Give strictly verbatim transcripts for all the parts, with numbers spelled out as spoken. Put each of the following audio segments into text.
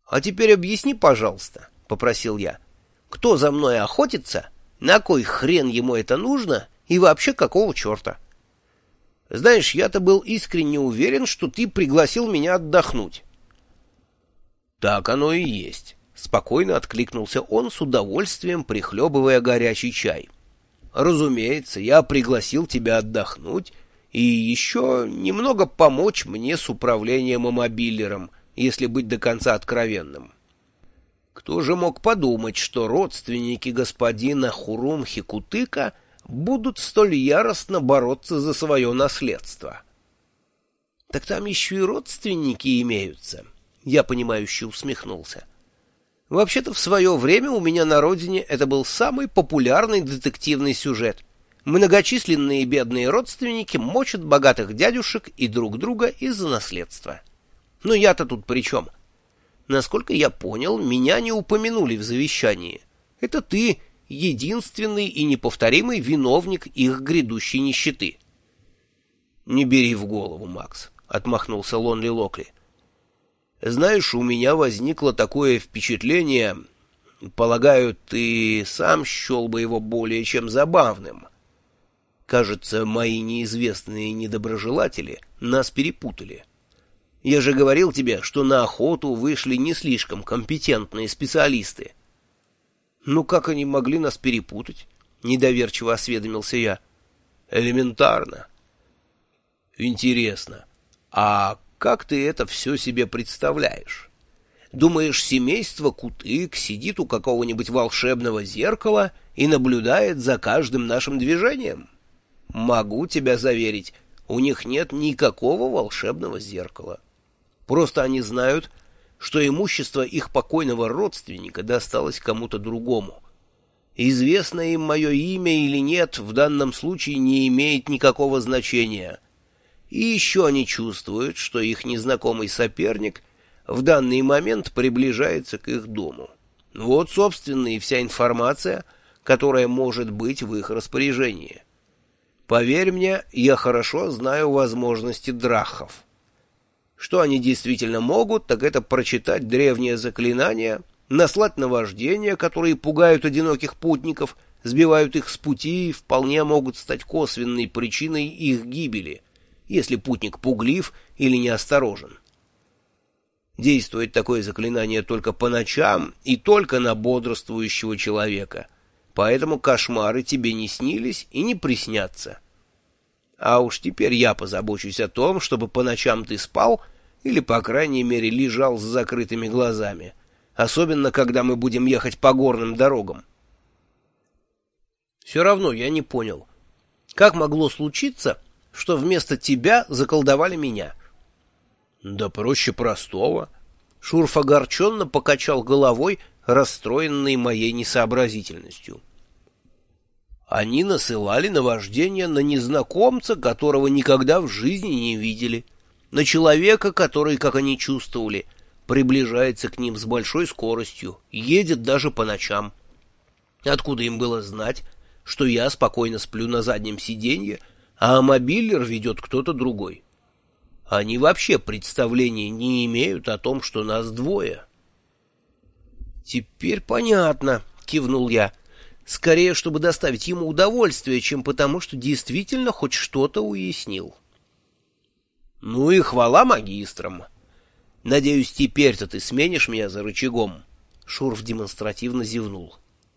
А теперь объясни, пожалуйста, — попросил я, — кто за мной охотится, на кой хрен ему это нужно и вообще какого черта? Знаешь, я-то был искренне уверен, что ты пригласил меня отдохнуть. Так оно и есть, — спокойно откликнулся он, с удовольствием прихлебывая горячий чай. Разумеется, я пригласил тебя отдохнуть и еще немного помочь мне с управлением мобилером, если быть до конца откровенным. Кто же мог подумать, что родственники господина Хурум-Хикутыка будут столь яростно бороться за свое наследство? — Так там еще и родственники имеются, — я понимающе усмехнулся. Вообще-то в свое время у меня на родине это был самый популярный детективный сюжет. Многочисленные бедные родственники мочат богатых дядюшек и друг друга из-за наследства. Но я-то тут при чем? Насколько я понял, меня не упомянули в завещании. Это ты единственный и неповторимый виновник их грядущей нищеты. — Не бери в голову, Макс, — отмахнулся Лонли Локли. — Знаешь, у меня возникло такое впечатление, полагаю, ты сам счел бы его более чем забавным. Кажется, мои неизвестные недоброжелатели нас перепутали. Я же говорил тебе, что на охоту вышли не слишком компетентные специалисты. — Ну как они могли нас перепутать? — недоверчиво осведомился я. — Элементарно. — Интересно, а как ты это все себе представляешь? Думаешь, семейство Кутык сидит у какого-нибудь волшебного зеркала и наблюдает за каждым нашим движением? Могу тебя заверить, у них нет никакого волшебного зеркала. Просто они знают, что имущество их покойного родственника досталось кому-то другому. Известно им мое имя или нет, в данном случае не имеет никакого значения. И еще они чувствуют, что их незнакомый соперник в данный момент приближается к их дому. Вот, собственно, и вся информация, которая может быть в их распоряжении. Поверь мне, я хорошо знаю возможности драхов. Что они действительно могут, так это прочитать древнее заклинание, наслать наваждения, которые пугают одиноких путников, сбивают их с пути и вполне могут стать косвенной причиной их гибели, если путник пуглив или неосторожен. Действует такое заклинание только по ночам и только на бодрствующего человека, поэтому кошмары тебе не снились и не приснятся. А уж теперь я позабочусь о том, чтобы по ночам ты спал или, по крайней мере, лежал с закрытыми глазами, особенно когда мы будем ехать по горным дорогам. Все равно я не понял, как могло случиться, что вместо тебя заколдовали меня? — Да проще простого. Шурф огорченно покачал головой, расстроенный моей несообразительностью. Они насылали наваждение на незнакомца, которого никогда в жизни не видели, на человека, который, как они чувствовали, приближается к ним с большой скоростью, едет даже по ночам. Откуда им было знать, что я спокойно сплю на заднем сиденье, а мобилер ведет кто-то другой? Они вообще представления не имеют о том, что нас двое. — Теперь понятно, — кивнул я. Скорее, чтобы доставить ему удовольствие, чем потому, что действительно хоть что-то уяснил. — Ну и хвала магистрам. Надеюсь, теперь-то ты сменишь меня за рычагом. Шурф демонстративно зевнул.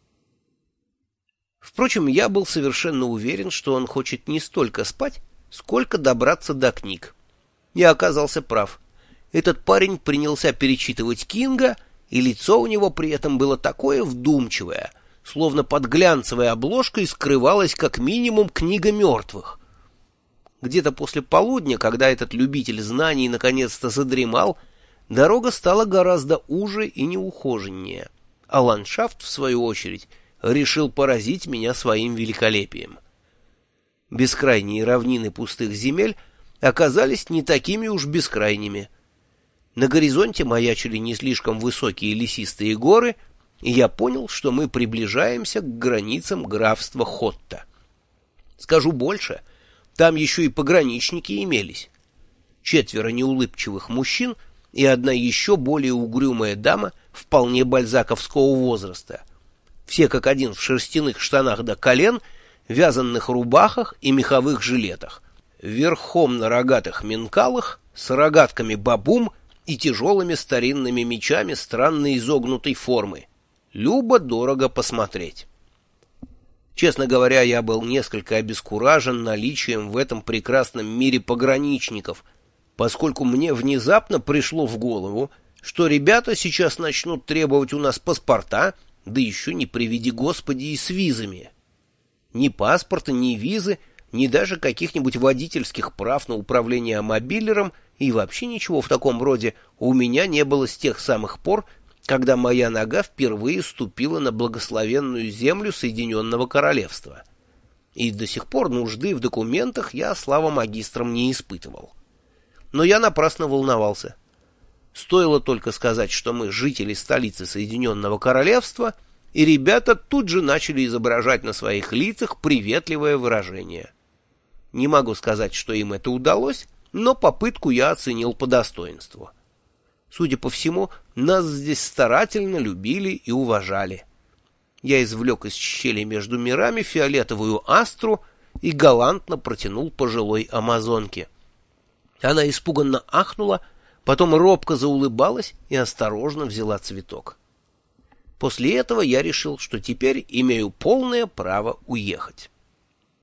Впрочем, я был совершенно уверен, что он хочет не столько спать, сколько добраться до книг. Я оказался прав. Этот парень принялся перечитывать Кинга, и лицо у него при этом было такое вдумчивое, словно под глянцевой обложкой скрывалась как минимум книга мертвых. Где-то после полудня, когда этот любитель знаний наконец-то задремал, дорога стала гораздо уже и неухоженнее, а ландшафт, в свою очередь, решил поразить меня своим великолепием. Бескрайние равнины пустых земель оказались не такими уж бескрайними. На горизонте маячили не слишком высокие лесистые горы, и я понял, что мы приближаемся к границам графства Хотта. Скажу больше, там еще и пограничники имелись. Четверо неулыбчивых мужчин и одна еще более угрюмая дама вполне бальзаковского возраста. Все как один в шерстяных штанах до колен, вязаных рубахах и меховых жилетах, верхом на рогатых минкалах, с рогатками бабум и тяжелыми старинными мечами странной изогнутой формы. Любо-дорого посмотреть. Честно говоря, я был несколько обескуражен наличием в этом прекрасном мире пограничников, поскольку мне внезапно пришло в голову, что ребята сейчас начнут требовать у нас паспорта, да еще не приведи Господи и с визами. Ни паспорта, ни визы, ни даже каких-нибудь водительских прав на управление мобилером и вообще ничего в таком роде у меня не было с тех самых пор, когда моя нога впервые ступила на благословенную землю Соединенного Королевства. И до сих пор нужды в документах я, слава магистрам, не испытывал. Но я напрасно волновался. Стоило только сказать, что мы жители столицы Соединенного Королевства, и ребята тут же начали изображать на своих лицах приветливое выражение. Не могу сказать, что им это удалось, но попытку я оценил по достоинству. Судя по всему, нас здесь старательно любили и уважали. Я извлек из щели между мирами фиолетовую астру и галантно протянул пожилой амазонке. Она испуганно ахнула, потом робко заулыбалась и осторожно взяла цветок. После этого я решил, что теперь имею полное право уехать.